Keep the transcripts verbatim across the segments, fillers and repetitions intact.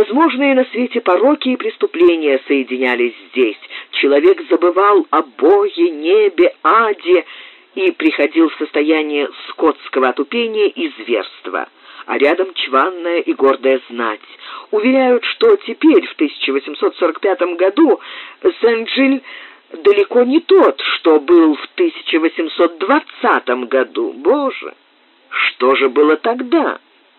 Всевозможные на свете пороки и преступления соединялись здесь. Человек забывал о Боге, небе, аде и приходил в состояние скотского отупения и зверства. А рядом чванная и гордая знать. Уверяют, что теперь, в тысяча восемьсот сорок пятом году, Сен-Джиль далеко не тот, что был в тысяча восемьсот двадцатом году. Боже, что же было тогда?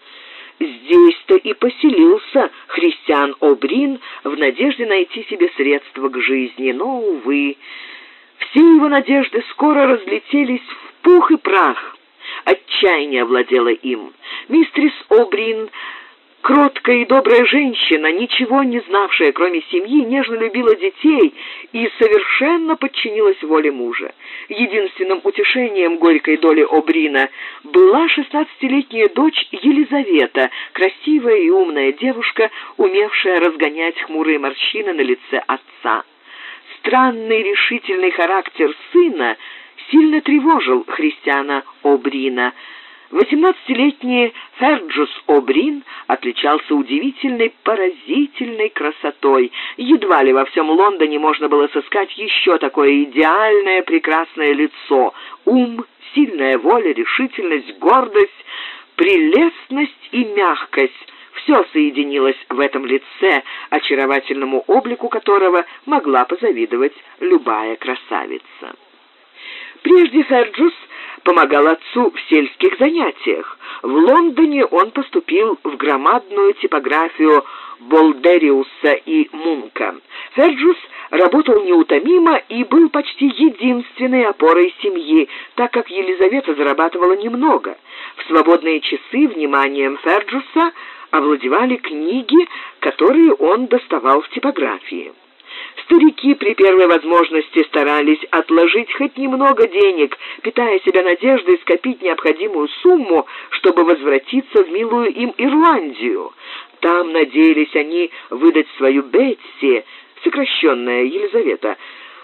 Здесь-то и поселился Христиан Обрин в надежде найти себе средства к жизни, но, увы, все его надежды скоро разлетелись в пух и прах. Отчаяние овладело им. Мистрис Обрин, кроткая и добрая женщина, ничего не знавшая, кроме семьи, нежно любила детей и совершенно подчинилась воле мужа. Единственным утешением горькой доли Обрина была шестнадцатилетняя дочь Елизавета, красивая и умная девушка, умевшая разгонять хмурые морщины на лице отца. Странный решительный характер сына сильно тревожил Христиана Обрина. восемнадцатилетний Ферджус Обрин отличался удивительной, поразительной красотой. Едва ли во всем Лондоне можно было сыскать еще такое идеальное, прекрасное лицо. Ум, сильная воля, решительность, гордость, прелестность и мягкость — все соединилось в этом лице, очаровательному облику которого могла позавидовать любая красавица. Прежде Ферджус помогал отцу в сельских занятиях. В Лондоне он поступил в громадную типографию Болдериуса и Мунка. Ферджус работал неутомимо и был почти единственной опорой семьи, так как Елизавета зарабатывала немного. В свободные часы вниманием Ферджуса овладевали книги, которые он доставал в типографии. Старики при первой возможности старались отложить хоть немного денег, питая себя надеждой скопить необходимую сумму, чтобы возвратиться в милую им Ирландию. Там надеялись они выдать свою Бетси, сокращенная Елизавета,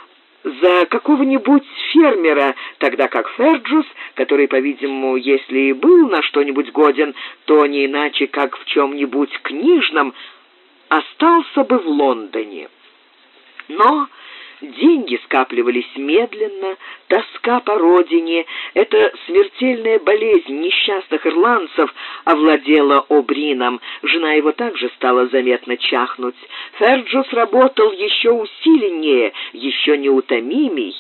за какого-нибудь фермера, тогда как Ферджус, который, по-видимому, если и был на что-нибудь годен, то не иначе, как в чем-нибудь книжном, остался бы в Лондоне. Но деньги скапливались медленно, тоска по родине, эта смертельная болезнь несчастных ирландцев овладела Обрином. Жена его также стала заметно чахнуть. Ферджус работал еще усиленнее, еще неутомимей.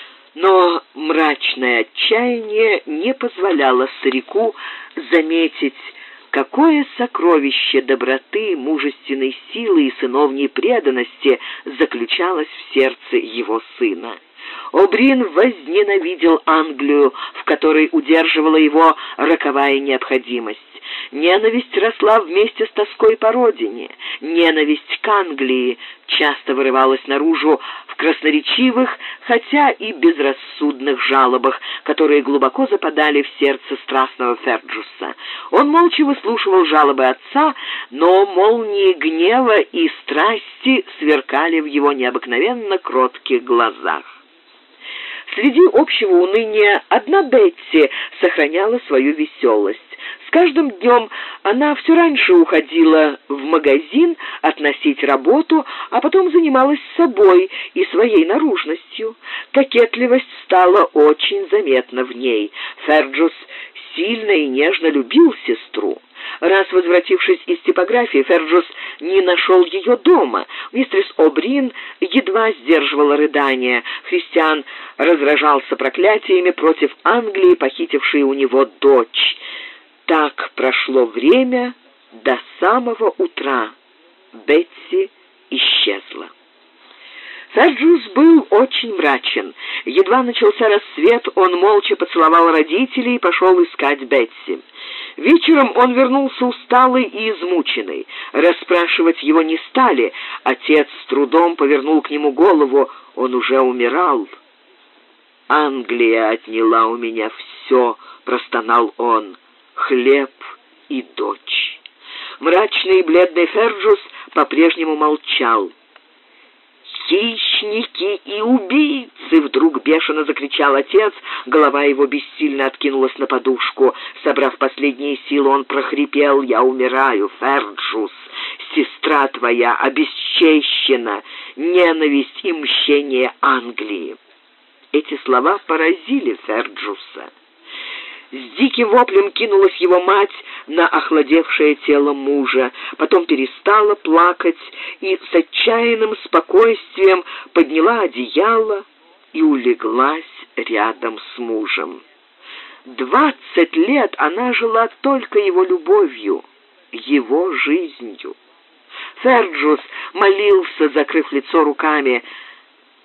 Но мрачное отчаяние не позволяло старику заметить, какое сокровище доброты, мужественной силы и сыновней преданности заключалось в сердце его сына. Обрин возненавидел Англию, в которой удерживала его роковая необходимость. Ненависть росла вместе с тоской по родине. Ненависть к Англии часто вырывалась наружу в красноречивых, хотя и безрассудных жалобах, которые глубоко западали в сердце страстного Ферджуса. Он молча выслушивал жалобы отца, но молнии гнева и страсти сверкали в его необыкновенно кротких глазах. Среди общего уныния одна Бетси сохраняла свою веселость. С каждым днем она все раньше уходила в магазин относить работу, а потом занималась собой и своей наружностью. Кокетливость стала очень заметна в ней. Ферджус сильно и нежно любил сестру. Раз возвратившись из типографии, Ферджус не нашел ее дома. Мистрис Обрин едва сдерживала рыдания. Христиан разражался проклятиями против Англии, похитившей у него дочь. Так прошло время до самого утра. Бетси исчезла. Ферджус был очень мрачен. Едва начался рассвет, он молча поцеловал родителей и пошел искать Бетси. Вечером он вернулся усталый и измученный. Расспрашивать его не стали. Отец с трудом повернул к нему голову. Он уже умирал. «Англия отняла у меня все», — простонал он, — «хлеб и дочь». Мрачный и бледный Ферджус по-прежнему молчал. «Хищники и убийцы!» — вдруг бешено закричал отец. Голова его бессильно откинулась на подушку. Собрав последние силы, он прохрипел: «Я умираю, Ферджус! Сестра душа твоя обесчещена, ненависть и мщение Англии». Эти слова поразили Ферджуса. С диким воплем кинулась его мать на охладевшее тело мужа, потом перестала плакать и с отчаянным спокойствием подняла одеяло и улеглась рядом с мужем. Двадцать лет она жила только его любовью, его жизнью. Ферджус молился, закрыв лицо руками: